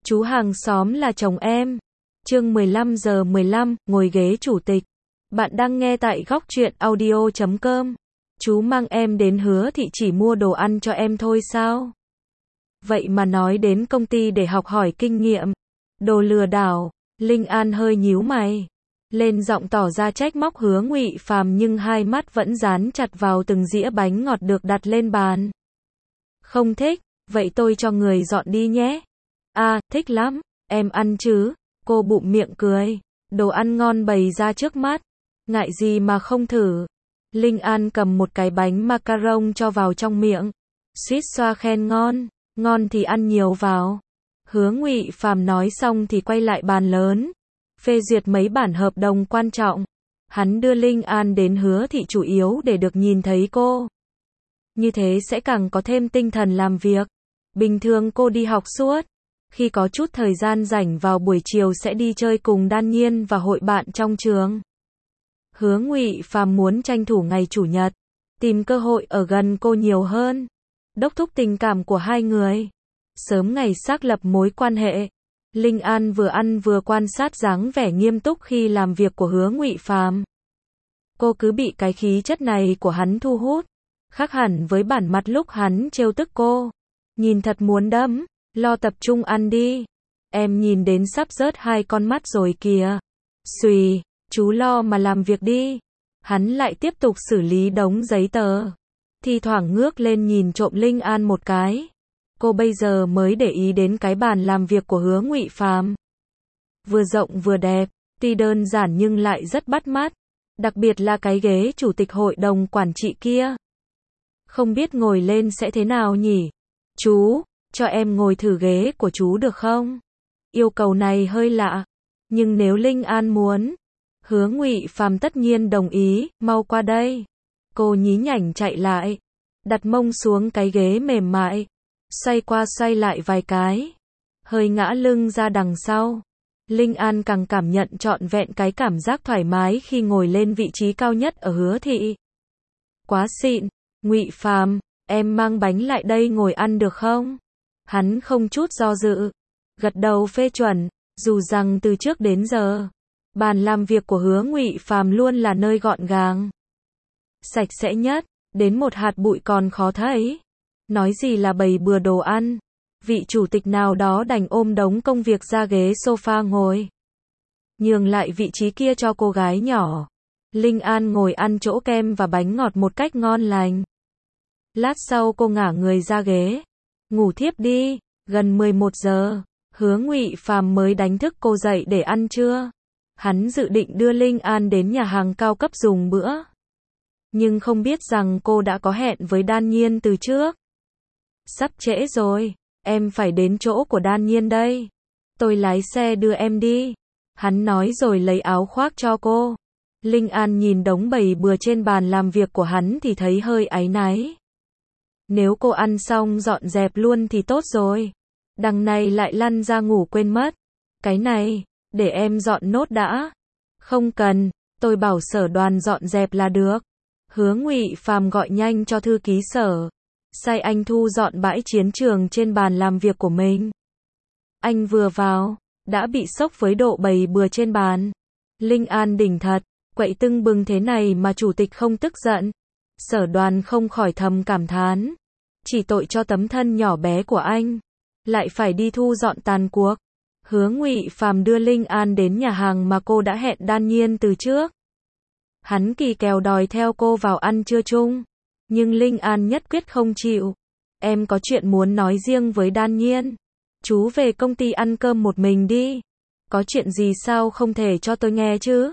Chú hàng xóm là chồng em. Chương 15:15, ngồi ghế chủ tịch. Bạn đang nghe tại góc truyện audio.com. Chú mang em đến Hứa Thị chỉ mua đồ ăn cho em thôi sao? Vậy mà nói đến công ty để học hỏi kinh nghiệm. Đồ lừa đảo. Linh An hơi nhíu mày, lên giọng tỏ ra trách móc Hứa Ngụy Phàm, nhưng hai mắt vẫn dán chặt vào từng dĩa bánh ngọt được đặt lên bàn. Không thích, vậy tôi cho người dọn đi nhé. À, thích lắm, em ăn chứ? Cô bụm miệng cười. Đồ ăn ngon bày ra trước mắt, ngại gì mà không thử. Linh An cầm một cái bánh macaron cho vào trong miệng, suýt xoa khen ngon, ngon thì ăn nhiều vào. Hứa Ngụy Phàm nói xong thì quay lại bàn lớn, phê duyệt mấy bản hợp đồng quan trọng. Hắn đưa Linh An đến Hứa Thị chủ yếu để được nhìn thấy cô. Như thế sẽ càng có thêm tinh thần làm việc. Bình thường cô đi học suốt, khi có chút thời gian rảnh vào buổi chiều sẽ đi chơi cùng Đan Nhiên và hội bạn trong trường. Hứa Ngụy Phàm muốn tranh thủ ngày chủ nhật, tìm cơ hội ở gần cô nhiều hơn, đốc thúc tình cảm của hai người. Sớm ngày xác lập mối quan hệ, Linh An vừa ăn vừa quan sát dáng vẻ nghiêm túc khi làm việc của Hứa Ngụy Phàm. Cô cứ bị cái khí chất này của hắn thu hút, khác hẳn với bản mặt lúc hắn trêu tức cô. Nhìn thật muốn đấm, lo tập trung ăn đi. Em nhìn đến sắp rớt hai con mắt rồi kìa. Xùy, chú lo mà làm việc đi. Hắn lại tiếp tục xử lý đống giấy tờ. Thi thoảng ngước lên nhìn trộm Linh An một cái. Cô bây giờ mới để ý đến cái bàn làm việc của Hứa Ngụy Phàm. Vừa rộng vừa đẹp, tuy đơn giản nhưng lại rất bắt mắt. Đặc biệt là cái ghế chủ tịch hội đồng quản trị kia. Không biết ngồi lên sẽ thế nào nhỉ? Chú, cho em ngồi thử ghế của chú được không? Yêu cầu này hơi lạ, nhưng nếu Linh An muốn, Hứa Ngụy Phàm tất nhiên đồng ý. Mau qua đây. Cô nhí nhảnh chạy lại, đặt mông xuống cái ghế mềm mại, xoay qua xoay lại vài cái, hơi ngã lưng ra đằng sau. Linh An càng cảm nhận trọn vẹn cái cảm giác thoải mái khi ngồi lên vị trí cao nhất ở Hứa Thị. Quá xịn. Ngụy Phàm, em mang bánh lại đây ngồi ăn được không? Hắn không chút do dự, gật đầu phê chuẩn, dù rằng từ trước đến giờ, bàn làm việc của Hứa Ngụy Phàm luôn là nơi gọn gàng, sạch sẽ nhất, đến một hạt bụi còn khó thấy. Nói gì là bày bừa đồ ăn. Vị chủ tịch nào đó đành ôm đống công việc ra ghế sofa ngồi, nhường lại vị trí kia cho cô gái nhỏ. Linh An ngồi ăn chỗ kem và bánh ngọt một cách ngon lành. Lát sau cô ngả người ra ghế, ngủ thiếp đi. Gần 11 giờ, Hứa Ngụy Phàm mới đánh thức cô dậy để ăn trưa. Hắn dự định đưa Linh An đến nhà hàng cao cấp dùng bữa, nhưng không biết rằng cô đã có hẹn với Đan Nhiên từ trước. Sắp trễ rồi, em phải đến chỗ của Đan Nhiên đây. Tôi lái xe đưa em đi. Hắn nói rồi lấy áo khoác cho cô. Linh An nhìn đống bày bừa trên bàn làm việc của hắn thì thấy hơi áy náy. Nếu cô ăn xong dọn dẹp luôn thì tốt rồi. Đằng này lại lăn ra ngủ quên mất. Cái này, để em dọn nốt đã. Không cần, tôi bảo sở đoàn dọn dẹp là được. Hứa Ngụy Phàm gọi nhanh cho thư ký sở, sai anh thu dọn bãi chiến trường trên bàn làm việc của mình. Anh vừa vào, đã bị sốc với độ bày bừa trên bàn. Linh An đỉnh thật, quậy tưng bừng thế này mà chủ tịch không tức giận. Sở đoàn không khỏi thầm cảm thán. Chỉ tội cho tấm thân nhỏ bé của anh, lại phải đi thu dọn tàn cuộc. Hứa Ngụy Phàm đưa Linh An đến nhà hàng mà cô đã hẹn Đan Nhiên từ trước. Hắn kỳ kèo đòi theo cô vào ăn trưa chung, nhưng Linh An nhất quyết không chịu. Em có chuyện muốn nói riêng với Đan Nhiên. Chú về công ty ăn cơm một mình đi. Có chuyện gì sao không thể cho tôi nghe chứ?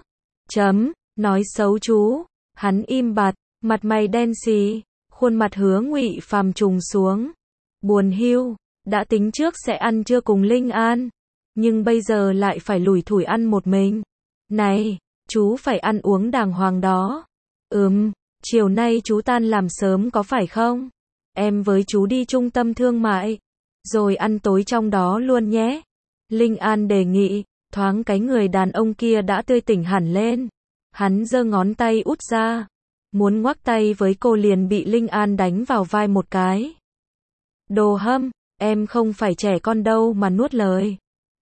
Nói xấu chú. Hắn im bặt, mặt mày đen xì, khuôn mặt Hứa Ngụy Phàm trùng xuống. Buồn hiu, đã tính trước sẽ ăn trưa cùng Linh An, nhưng bây giờ lại phải lủi thủi ăn một mình. Này, chú phải ăn uống đàng hoàng đó. Chiều nay chú tan làm sớm có phải không? Em với chú đi trung tâm thương mại, rồi ăn tối trong đó luôn nhé. Linh An đề nghị, thoáng cái người đàn ông kia đã tươi tỉnh hẳn lên. Hắn giơ ngón tay út ra, muốn ngoắc tay với cô liền bị Linh An đánh vào vai một cái. Đồ hâm, em không phải trẻ con đâu mà nuốt lời.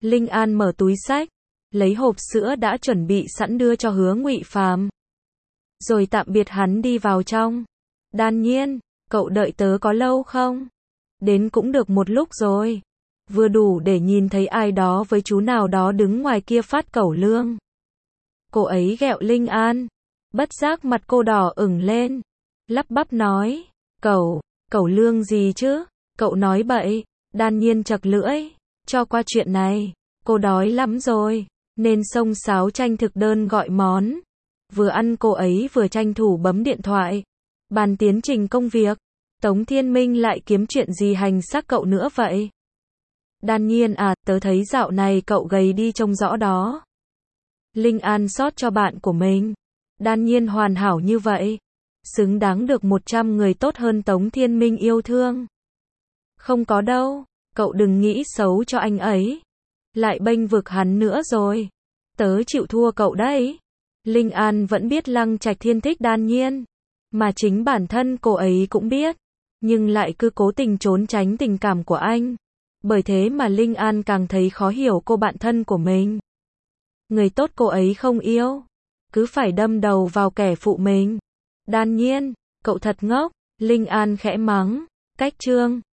Linh An mở túi xách, lấy hộp sữa đã chuẩn bị sẵn đưa cho Hứa Ngụy Phàm. Rồi tạm biệt hắn đi vào trong. Đan Nhiên, cậu đợi tớ có lâu không? Đến cũng được một lúc rồi. Vừa đủ để nhìn thấy ai đó với chú nào đó đứng ngoài kia phát cẩu lương. Cô ấy ghẹo Linh An. Bất giác mặt cô đỏ ửng lên. Lắp bắp nói, cẩu lương gì chứ? Cậu nói bậy. Đan Nhiên chật lưỡi. Cho qua chuyện này. Cô đói lắm rồi. Nên xông xáo tranh thực đơn gọi món. Vừa ăn cô ấy vừa tranh thủ bấm điện thoại. Bàn tiến trình công việc. Tống Thiên Minh lại kiếm chuyện gì hành xác cậu nữa vậy? Đan Nhiên à, tớ thấy dạo này cậu gầy đi trông rõ đó. Linh An xót cho bạn của mình. Đan Nhiên hoàn hảo như vậy. Xứng đáng được 100 người tốt hơn Tống Thiên Minh yêu thương. Không có đâu, cậu đừng nghĩ xấu cho anh ấy. Lại bênh vực hắn nữa rồi. Tớ chịu thua cậu đấy. Linh An vẫn biết Lăng Trạch Thiên thích Đan Nhiên. Mà chính bản thân cô ấy cũng biết. Nhưng lại cứ cố tình trốn tránh tình cảm của anh. Bởi thế mà Linh An càng thấy khó hiểu cô bạn thân của mình. Người tốt cô ấy không yêu. Cứ phải đâm đầu vào kẻ phụ mình. Đan Nhiên, cậu thật ngốc. Linh An khẽ mắng. Cách chương